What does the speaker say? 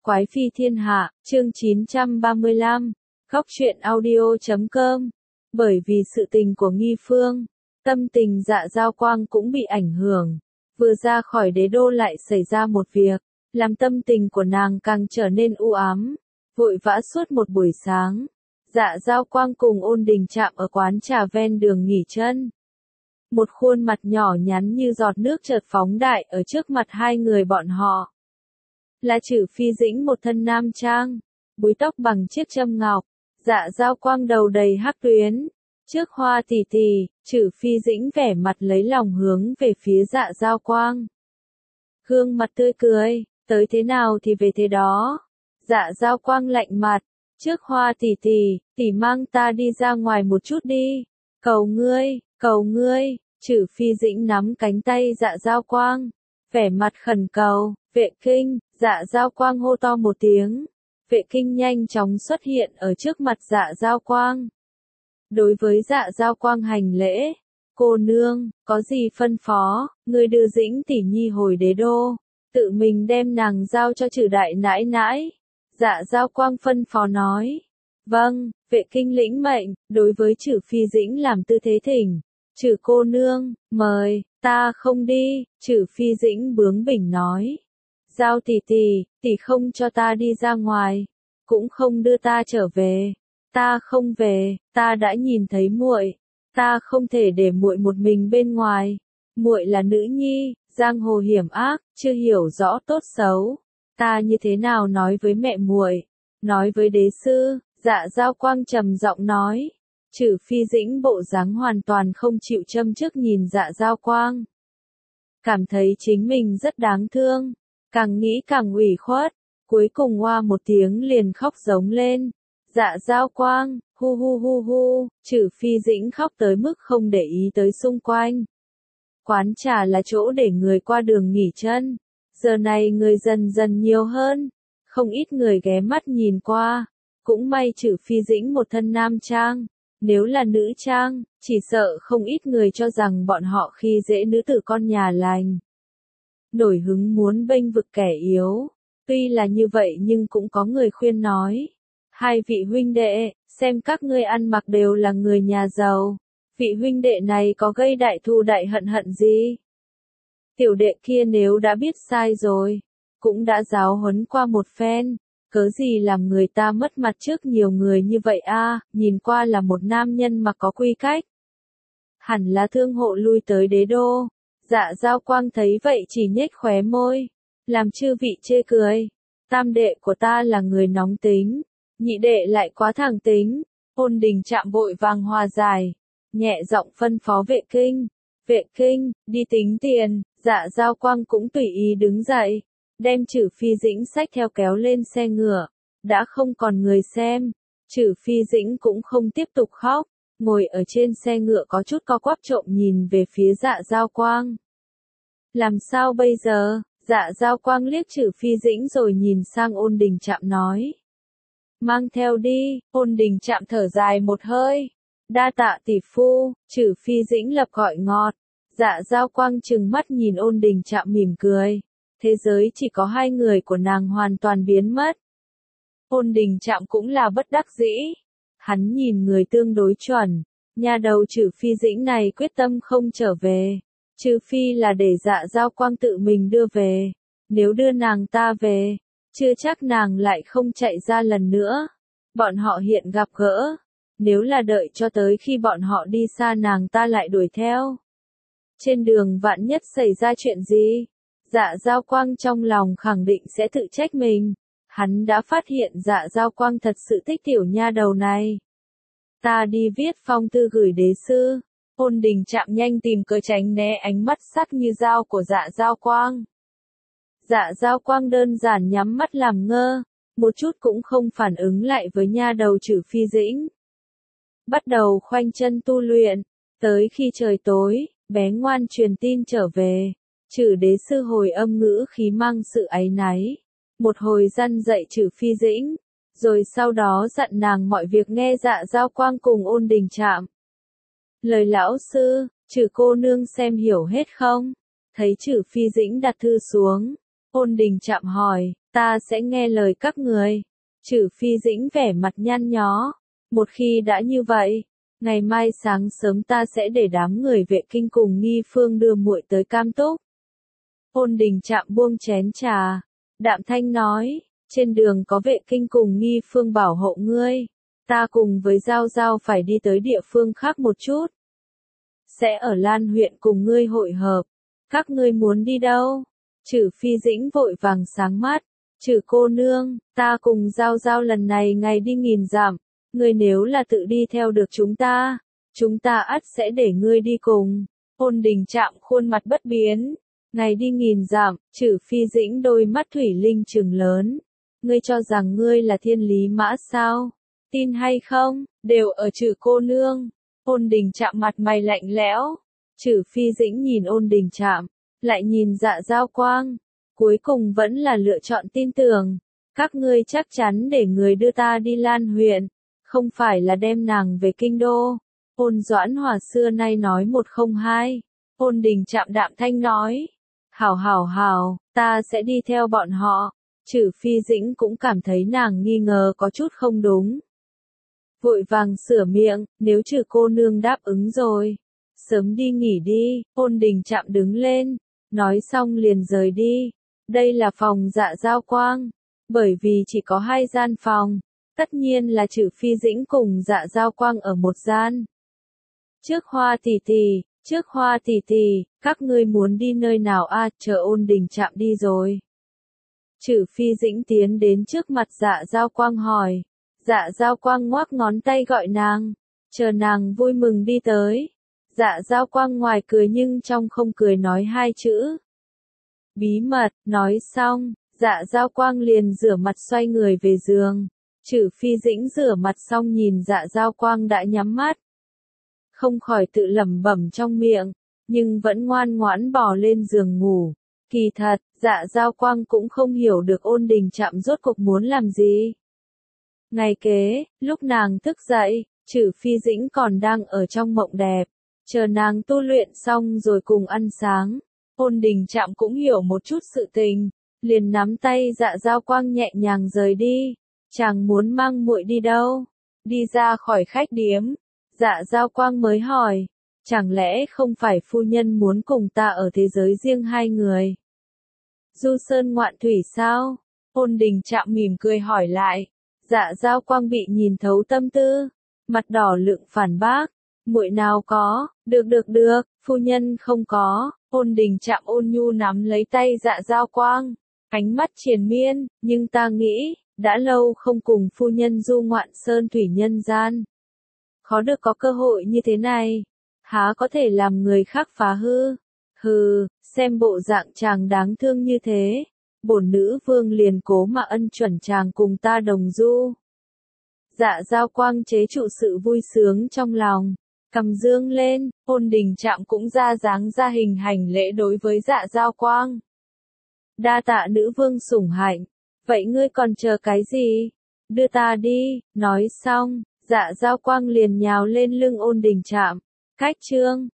Quái phi thiên hạ, chương 935, Góc truyện audio.com. Bởi vì sự tình của Nghi Phương, tâm tình Dạ Giao Quang cũng bị ảnh hưởng. Vừa ra khỏi đế đô lại xảy ra một việc, làm tâm tình của nàng càng trở nên u ám. Vội vã suốt một buổi sáng, Dạ Giao Quang cùng Ôn Đình chạm ở quán trà ven đường nghỉ chân. Một khuôn mặt nhỏ nhắn như giọt nước chợt phóng đại ở trước mặt hai người bọn họ. Là Trử Phi Dĩnh một thân nam trang, búi tóc bằng chiếc châm ngọc, Dạ Giao Quang đầu đầy hắc tuyến. Trước Hoa tỷ tỷ, Trử Phi Dĩnh vẻ mặt lấy lòng hướng về phía Dạ Giao Quang. Gương mặt tươi cười, tới thế nào thì về thế đó. Dạ Giao Quang lạnh mặt, trước Hoa tỷ tỷ mang ta đi ra ngoài một chút đi. Cầu ngươi, Trử Phi Dĩnh nắm cánh tay Dạ Giao Quang, vẻ mặt khẩn cầu. Vệ Kinh, Dạ Giao Quang hô to một tiếng. Vệ Kinh nhanh chóng xuất hiện ở trước mặt Dạ Giao Quang. Đối với Dạ Giao Quang hành lễ. Cô nương, có gì phân phó, người đưa Dĩnh tỷ nhi hồi đế đô, tự mình đem nàng giao cho Trử đại nãi nãi. Dạ Giao Quang phân phó nói. Vâng, Vệ Kinh lĩnh mệnh, đối với Trử Phi Dĩnh làm tư thế thỉnh. Trử cô nương, mời, ta không đi, Trử Phi Dĩnh bướng bỉnh nói. Giao tỷ tỷ không cho ta đi ra ngoài, cũng không đưa ta trở về. Ta không về, ta đã nhìn thấy muội, ta không thể để muội một mình bên ngoài. Muội là nữ nhi, giang hồ hiểm ác, chưa hiểu rõ tốt xấu. Ta như thế nào nói với mẹ muội, nói với đế sư? Dạ Giao Quang trầm giọng nói. Trử Phi Dĩnh bộ dáng hoàn toàn không chịu châm chước nhìn Dạ Giao Quang, cảm thấy chính mình rất đáng thương. Càng nghĩ càng ủy khuất, cuối cùng oa một tiếng liền khóc giống lên. Dạ Giao Quang, hu hu hu hu, Trử Phi Dĩnh khóc tới mức không để ý tới xung quanh. Quán trà là chỗ để người qua đường nghỉ chân, giờ này người dần dần nhiều hơn, không ít người ghé mắt nhìn qua. Cũng may Trử Phi Dĩnh một thân nam trang, nếu là nữ trang, chỉ sợ không ít người cho rằng bọn họ khi dễ nữ tử con nhà lành. Nổi hứng muốn bênh vực kẻ yếu. Tuy là như vậy nhưng cũng có người khuyên nói. Hai vị huynh đệ, xem các ngươi ăn mặc đều là người nhà giàu. Vị huynh đệ này có gây đại thù đại hận gì? Tiểu đệ kia nếu đã biết sai rồi, cũng đã giáo huấn qua một phen. Cớ gì làm người ta mất mặt trước nhiều người như vậy a? Nhìn qua là một nam nhân mà có quy cách. Hẳn là thương hộ lui tới đế đô. Dạ Giao Quang thấy vậy chỉ nhếch khóe môi, làm chư vị chê cười. Tam đệ của ta là người nóng tính, nhị đệ lại quá thẳng tính. Ôn Đình chạm vội vàng hòa giải, nhẹ giọng phân phó Vệ Kinh. Vệ Kinh, đi tính tiền. Dạ Giao Quang cũng tùy ý đứng dậy, đem Trử Phi Dĩnh xách theo kéo lên xe ngựa. Đã không còn người xem, Trử Phi Dĩnh cũng không tiếp tục khóc, ngồi ở trên xe ngựa có chút co quắp trộm nhìn về phía Dạ Giao Quang. Làm sao bây giờ? Dạ Giao Quang liếc Trử Phi Dĩnh rồi nhìn sang Ôn Đình Trạm nói. Mang theo đi. Ôn Đình Trạm thở dài một hơi. Đa tạ tỷ phu. Trử Phi Dĩnh lập gọi ngọt. Dạ Giao Quang trừng mắt nhìn Ôn Đình Trạm mỉm cười. Thế giới chỉ có hai người của nàng hoàn toàn biến mất. Ôn Đình Trạm cũng là bất đắc dĩ. Hắn nhìn người tương đối chuẩn. Nhà đầu Trử Phi Dĩnh này quyết tâm không trở về. Trừ phi là để Dạ Giao Quang tự mình đưa về. Nếu đưa nàng ta về, chưa chắc nàng lại không chạy ra lần nữa. Bọn họ hiện gặp gỡ. Nếu là đợi cho tới khi bọn họ đi xa nàng ta lại đuổi theo. Trên đường vạn nhất xảy ra chuyện gì? Dạ Giao Quang trong lòng khẳng định sẽ tự trách mình. Hắn đã phát hiện Dạ Giao Quang thật sự thích tiểu nha đầu này. Ta đi viết phong thư gửi đế sư. Ôn Đình Trạm nhanh tìm cớ tránh né ánh mắt sắc như dao của Dạ Giao Quang. Dạ Giao Quang đơn giản nhắm mắt làm ngơ, một chút cũng không phản ứng lại với nha đầu Trử Phi Dĩnh. Bắt đầu khoanh chân tu luyện, tới khi trời tối, bé ngoan truyền tin trở về. Trử đế sư hồi âm ngữ khí mang sự áy náy, một hồi răn dạy Trử Phi Dĩnh, rồi sau đó dặn nàng mọi việc nghe Dạ Giao Quang cùng Ôn Đình Trạm. Lời lão sư, Trử cô nương xem hiểu hết không? Thấy Trử Phi Dĩnh đặt thư xuống, Ôn Đình Trạm hỏi, ta sẽ nghe lời các người. Trử Phi Dĩnh vẻ mặt nhăn nhó. Một khi đã như vậy, ngày mai sáng sớm ta sẽ để đám người vệ kinh cùng Nghi Phương đưa muội tới Cam Túc. Ôn Đình Trạm buông chén trà, đạm thanh nói, trên đường có vệ kinh cùng Nghi Phương bảo hộ ngươi, ta cùng với Giao Giao phải đi tới địa phương khác một chút. Sẽ ở Lan huyện cùng ngươi hội hợp, các ngươi muốn đi đâu? Trử Phi Dĩnh vội vàng sáng mắt, Trử cô nương, ta cùng Giao Giao lần này ngày đi 1000 dặm, ngươi nếu là tự đi theo được chúng ta ắt sẽ để ngươi đi cùng. Ôn Đình Trạm khuôn mặt bất biến, ngày đi 1000 dặm, Trử Phi Dĩnh đôi mắt thủy linh trừng lớn. Ngươi cho rằng ngươi là thiên lý mã sao? Tin hay không, đều ở Trử cô nương. Ôn Đình Trạm mặt mày lạnh lẽo. Trử Phi Dĩnh nhìn Ôn Đình Trạm, lại nhìn Dạ Giao Quang, cuối cùng vẫn là lựa chọn tin tưởng. Các ngươi chắc chắn để người đưa ta đi Lan huyện, không phải là đem nàng về kinh đô. Ôn Doãn Hòa xưa nay nói một không hai. Ôn Đình Trạm đạm thanh nói, hảo, ta sẽ đi theo bọn họ. Trử Phi Dĩnh cũng cảm thấy nàng nghi ngờ có chút không đúng. Vội vàng sửa miệng, nếu Trử cô nương đáp ứng rồi, sớm đi nghỉ đi. Ôn Đình Trạm đứng lên, nói xong liền rời đi. Đây là phòng Dạ Giao Quang, bởi vì chỉ có 2 gian phòng, tất nhiên là Trử Phi Dĩnh cùng Dạ Giao Quang ở một gian. Trước Hoa tỷ tỷ, các ngươi muốn đi nơi nào a? Chờ Ôn Đình Trạm đi rồi. Trử Phi Dĩnh tiến đến trước mặt Dạ Giao Quang hỏi. Dạ Giao Quang ngoắc ngón tay gọi nàng, chờ nàng vui mừng đi tới. Dạ Giao Quang ngoài cười nhưng trong không cười nói 2 chữ. Bí mật, nói xong, Dạ Giao Quang liền rửa mặt xoay người về giường. Trử Phi Dĩnh rửa mặt xong nhìn Dạ Giao Quang đã nhắm mắt, không khỏi tự lẩm bẩm trong miệng, nhưng vẫn ngoan ngoãn bò lên giường ngủ. Kỳ thật, Dạ Giao Quang cũng không hiểu được Ôn Đình Trạm rốt cuộc muốn làm gì. Ngày kế, lúc nàng thức dậy, Trử Phi Dĩnh còn đang ở trong mộng đẹp, chờ nàng tu luyện xong rồi cùng ăn sáng. Ôn Đình Trạm cũng hiểu một chút sự tình, liền nắm tay Dạ Giao Quang nhẹ nhàng rời đi. Chàng muốn mang muội đi đâu? Đi ra khỏi khách điếm, Dạ Giao Quang mới hỏi, chẳng lẽ không phải phu nhân muốn cùng ta ở thế giới riêng 2 người? Du sơn ngoạn thủy sao? Ôn Đình Trạm mỉm cười hỏi lại. Dạ Giao Quang bị nhìn thấu tâm tư, mặt đỏ lựng phản bác, muội nào có, được, phu nhân không có. Ôn Đình Trạm ôn nhu nắm lấy tay Dạ Giao Quang, ánh mắt triền miên, nhưng ta nghĩ, đã lâu không cùng phu nhân du ngoạn sơn thủy nhân gian. Khó được có cơ hội như thế này, há có thể làm người khác phá hư. Hừ, xem bộ dạng chàng đáng thương như thế, bổn nữ vương liền cố mà ân chuẩn chàng cùng ta đồng du. Dạ Giao Quang chế trụ sự vui sướng trong lòng, cầm dương lên. Ôn Đình Trạm cũng ra dáng ra hình hành lễ đối với Dạ Giao Quang. Đa tạ nữ vương sủng hạnh, vậy ngươi còn chờ cái gì? Đưa ta đi. Nói xong, Dạ Giao Quang liền nhào lên lưng Ôn Đình Trạm. Cách chương